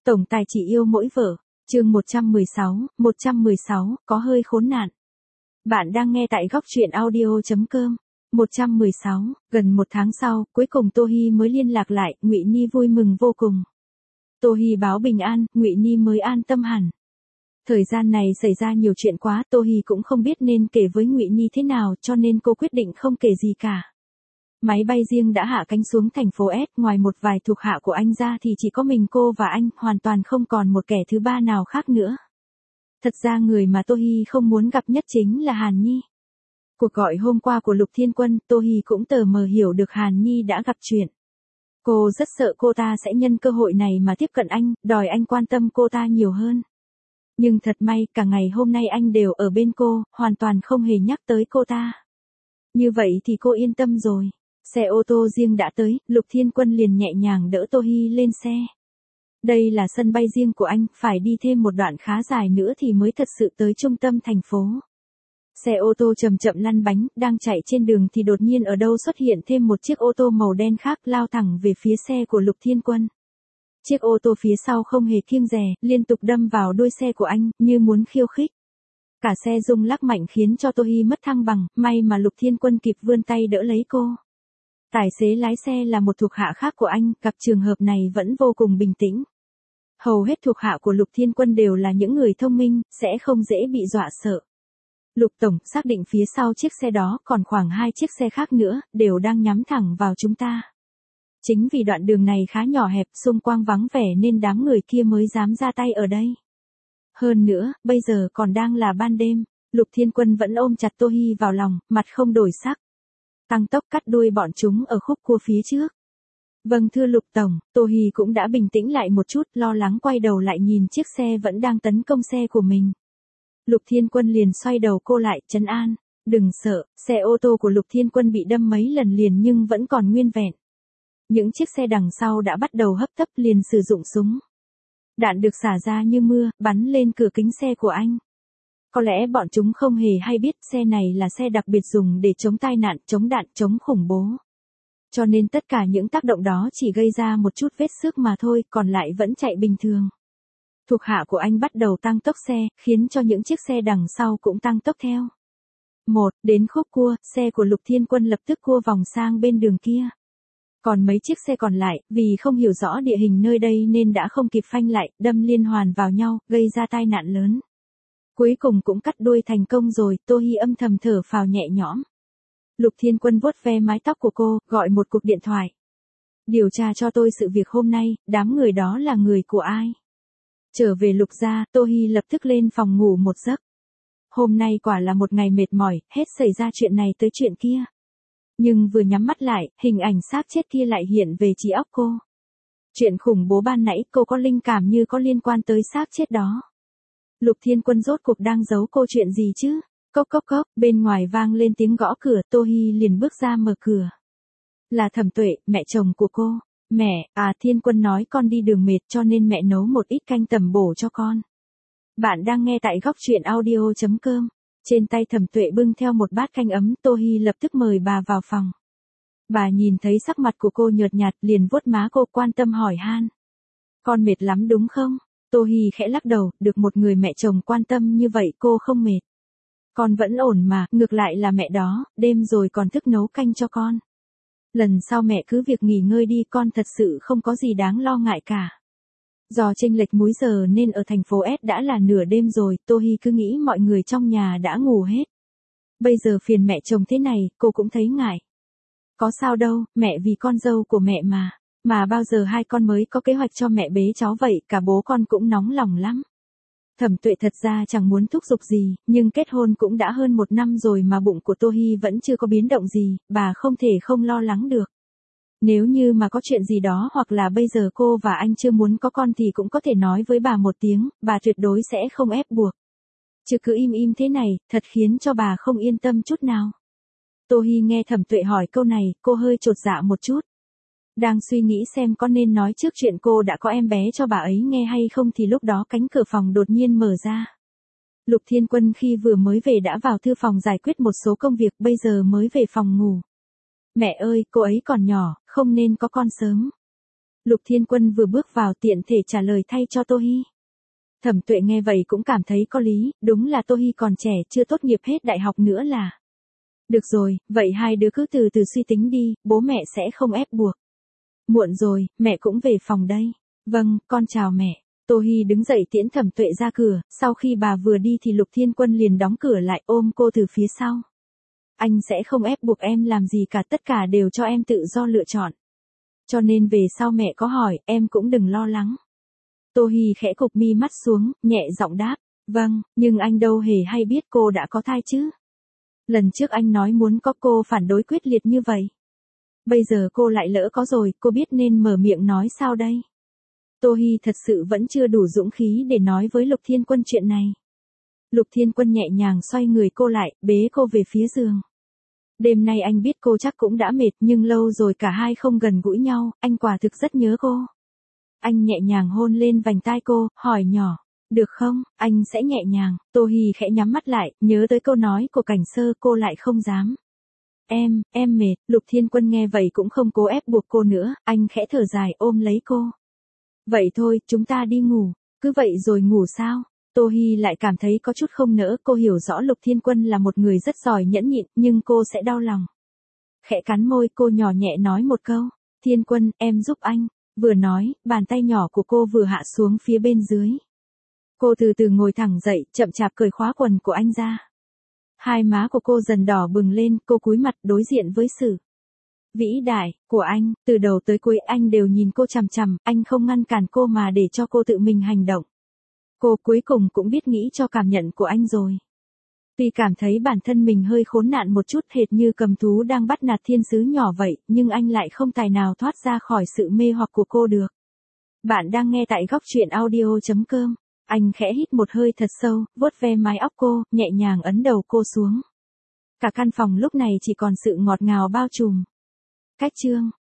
Tổng tài chỉ yêu mỗi vợ. Chương 116, có hơi khốn nạn. Bạn đang nghe tại góc truyện audio.com. 116, gần một tháng sau, cuối cùng Tô Hi mới liên lạc lại, Ngụy Ni vui mừng vô cùng. Tô Hi báo bình an, Ngụy Ni mới an tâm hẳn. Thời gian này xảy ra nhiều chuyện quá, Tô Hi cũng không biết nên kể với Ngụy Ni thế nào, cho nên cô quyết định không kể gì cả. Máy bay riêng đã hạ cánh xuống thành phố S, ngoài một vài thuộc hạ của anh ra thì chỉ có mình cô và anh, hoàn toàn không còn một kẻ thứ ba nào khác nữa. Thật ra người mà Tô Hi không muốn gặp nhất chính là Hàn Nhi. Cuộc gọi hôm qua của Lục Thiên Quân, Tô Hi cũng tờ mờ hiểu được Hàn Nhi đã gặp chuyện. Cô rất sợ cô ta sẽ nhân cơ hội này mà tiếp cận anh, đòi anh quan tâm cô ta nhiều hơn. Nhưng thật may, cả ngày hôm nay anh đều ở bên cô, hoàn toàn không hề nhắc tới cô ta. Như vậy thì cô yên tâm rồi. Xe ô tô riêng đã tới, Lục Thiên Quân liền nhẹ nhàng đỡ Tô Hi lên xe. Đây là sân bay riêng của anh, phải đi thêm một đoạn khá dài nữa thì mới thật sự tới trung tâm thành phố. Xe ô tô chậm chậm lăn bánh, đang chạy trên đường thì đột nhiên ở đâu xuất hiện thêm một chiếc ô tô màu đen khác lao thẳng về phía xe của Lục Thiên Quân. Chiếc ô tô phía sau không hề kiêng dè, liên tục đâm vào đuôi xe của anh, như muốn khiêu khích. Cả xe rung lắc mạnh khiến cho Tô Hi mất thăng bằng, may mà Lục Thiên Quân kịp vươn tay đỡ lấy cô. Tài xế lái xe là một thuộc hạ khác của anh, gặp trường hợp này vẫn vô cùng bình tĩnh. Hầu hết thuộc hạ của Lục Thiên Quân đều là những người thông minh, sẽ không dễ bị dọa sợ. Lục Tổng xác định phía sau chiếc xe đó còn khoảng 2 chiếc xe khác nữa, đều đang nhắm thẳng vào chúng ta. Chính vì đoạn đường này khá nhỏ hẹp, xung quanh vắng vẻ nên đám người kia mới dám ra tay ở đây. Hơn nữa, bây giờ còn đang là ban đêm, Lục Thiên Quân vẫn ôm chặt Tô Hi vào lòng, mặt không đổi sắc. Tăng tốc cắt đuôi bọn chúng ở khúc cua phía trước. Vâng thưa Lục Tổng, Tô Hi cũng đã bình tĩnh lại một chút, lo lắng quay đầu lại nhìn chiếc xe vẫn đang tấn công xe của mình. Lục Thiên Quân liền xoay đầu cô lại, trấn an, đừng sợ, xe ô tô của Lục Thiên Quân bị đâm mấy lần liền nhưng vẫn còn nguyên vẹn. Những chiếc xe đằng sau đã bắt đầu hấp tấp liền sử dụng súng. Đạn được xả ra như mưa, bắn lên cửa kính xe của anh. Có lẽ bọn chúng không hề hay biết xe này là xe đặc biệt dùng để chống tai nạn, chống đạn, chống khủng bố. Cho nên tất cả những tác động đó chỉ gây ra một chút vết xước mà thôi, còn lại vẫn chạy bình thường. Thuộc hạ của anh bắt đầu tăng tốc xe, khiến cho những chiếc xe đằng sau cũng tăng tốc theo. Đến khúc cua, xe của Lục Thiên Quân lập tức cua vòng sang bên đường kia. Còn mấy chiếc xe còn lại, vì không hiểu rõ địa hình nơi đây nên đã không kịp phanh lại, đâm liên hoàn vào nhau, gây ra tai nạn lớn. Cuối cùng cũng cắt đuôi thành công rồi, Tô Hi âm thầm thở phào nhẹ nhõm. Lục Thiên Quân vuốt ve mái tóc của cô, gọi một cuộc điện thoại. Điều tra cho tôi sự việc hôm nay, đám người đó là người của ai? Trở về Lục gia, Tô Hi lập tức lên phòng ngủ một giấc. Hôm nay quả là một ngày mệt mỏi, hết xảy ra chuyện này tới chuyện kia. Nhưng vừa nhắm mắt lại, hình ảnh xác chết kia lại hiện về trí óc cô. Chuyện khủng bố ban nãy cô có linh cảm như có liên quan tới xác chết đó. Lục Thiên Quân rốt cuộc đang giấu cô chuyện gì chứ? Cốc cốc cốc, bên ngoài vang lên tiếng gõ cửa, Tô Hi liền bước ra mở cửa. Là Thẩm Tuệ, mẹ chồng của cô. Mẹ, Thiên Quân nói con đi đường mệt cho nên mẹ nấu một ít canh tẩm bổ cho con. Bạn đang nghe tại góc truyện audio.com. Trên tay Thẩm Tuệ bưng theo một bát canh ấm, Tô Hi lập tức mời bà vào phòng. Bà nhìn thấy sắc mặt của cô nhợt nhạt liền vuốt má cô quan tâm hỏi han. Con mệt lắm đúng không? Tô Hi khẽ lắc đầu, được một người mẹ chồng quan tâm như vậy cô không mệt. Con vẫn ổn mà, ngược lại là mẹ đó, đêm rồi còn thức nấu canh cho con. Lần sau mẹ cứ việc nghỉ ngơi đi, con thật sự không có gì đáng lo ngại cả. Do chênh lệch múi giờ nên ở thành phố S đã là nửa đêm rồi, Tô Hi cứ nghĩ mọi người trong nhà đã ngủ hết. Bây giờ phiền mẹ chồng thế này, cô cũng thấy ngại. Có sao đâu, mẹ vì con dâu của mẹ mà. Mà bao giờ hai con mới có kế hoạch cho mẹ bế cháu vậy, cả bố con cũng nóng lòng lắm. Thẩm Tuệ thật ra chẳng muốn thúc giục gì, nhưng kết hôn cũng đã hơn 1 năm rồi mà bụng của Tô Hi vẫn chưa có biến động gì, bà không thể không lo lắng được. Nếu như mà có chuyện gì đó hoặc là bây giờ cô và anh chưa muốn có con thì cũng có thể nói với bà một tiếng, bà tuyệt đối sẽ không ép buộc. Chứ cứ im im thế này, thật khiến cho bà không yên tâm chút nào. Tô Hi nghe Thẩm Tuệ hỏi câu này, cô hơi chột dạ một chút. Đang suy nghĩ xem có nên nói trước chuyện cô đã có em bé cho bà ấy nghe hay không thì lúc đó cánh cửa phòng đột nhiên mở ra. Lục Thiên Quân khi vừa mới về đã vào thư phòng giải quyết một số công việc, bây giờ mới về phòng ngủ. Mẹ ơi, cô ấy còn nhỏ, không nên có con sớm. Lục Thiên Quân vừa bước vào tiện thể trả lời thay cho Tô Hi. Thẩm Tuệ nghe vậy cũng cảm thấy có lý, đúng là Tô Hi còn trẻ chưa tốt nghiệp hết đại học nữa là. Được rồi, vậy hai đứa cứ từ từ suy tính đi, bố mẹ sẽ không ép buộc. Muộn rồi, mẹ cũng về phòng đây. Vâng, con chào mẹ. Tô Hi đứng dậy tiễn Thẩm Tuệ ra cửa, sau khi bà vừa đi thì Lục Thiên Quân liền đóng cửa lại ôm cô từ phía sau. Anh sẽ không ép buộc em làm gì cả, tất cả đều cho em tự do lựa chọn. Cho nên về sau mẹ có hỏi, em cũng đừng lo lắng. Tô Hi khẽ cụp mi mắt xuống, nhẹ giọng đáp, vâng, nhưng anh đâu hề hay biết cô đã có thai chứ. Lần trước anh nói muốn có cô phản đối quyết liệt như vậy. Bây giờ cô lại lỡ có rồi, cô biết nên mở miệng nói sao đây? Tô Hi thật sự vẫn chưa đủ dũng khí để nói với Lục Thiên Quân chuyện này. Lục Thiên Quân nhẹ nhàng xoay người cô lại, bế cô về phía giường. Đêm nay anh biết cô chắc cũng đã mệt nhưng lâu rồi cả hai không gần gũi nhau, anh quả thực rất nhớ cô. Anh nhẹ nhàng hôn lên vành tai cô, hỏi nhỏ, được không, anh sẽ nhẹ nhàng. Tô Hi khẽ nhắm mắt lại, nhớ tới câu nói của Cảnh Sơ cô lại không dám. Em mệt. Lục Thiên Quân nghe vậy cũng không cố ép buộc cô nữa, anh khẽ thở dài ôm lấy cô. Vậy thôi, chúng ta đi ngủ. Cứ vậy rồi ngủ sao? Tô Hi lại cảm thấy có chút không nỡ, cô hiểu rõ Lục Thiên Quân là một người rất giỏi nhẫn nhịn, nhưng cô sẽ đau lòng. Khẽ cắn môi cô nhỏ nhẹ nói một câu, Thiên Quân, em giúp anh. Vừa nói, bàn tay nhỏ của cô vừa hạ xuống phía bên dưới. Cô từ từ ngồi thẳng dậy, chậm chạp cởi khóa quần của anh ra. Hai má của cô dần đỏ bừng lên, cô cúi mặt đối diện với sự vĩ đại của anh, từ đầu tới cuối anh đều nhìn cô chằm chằm, anh không ngăn cản cô mà để cho cô tự mình hành động. Cô cuối cùng cũng biết nghĩ cho cảm nhận của anh rồi. Tuy cảm thấy bản thân mình hơi khốn nạn một chút hệt như cầm thú đang bắt nạt thiên sứ nhỏ vậy, nhưng anh lại không tài nào thoát ra khỏi sự mê hoặc của cô được. Bạn đang nghe tại góc truyện audio.com. Anh khẽ hít một hơi thật sâu, vuốt ve mái óc cô, nhẹ nhàng ấn đầu cô xuống. Cả căn phòng lúc này chỉ còn sự ngọt ngào bao trùm. Cách chương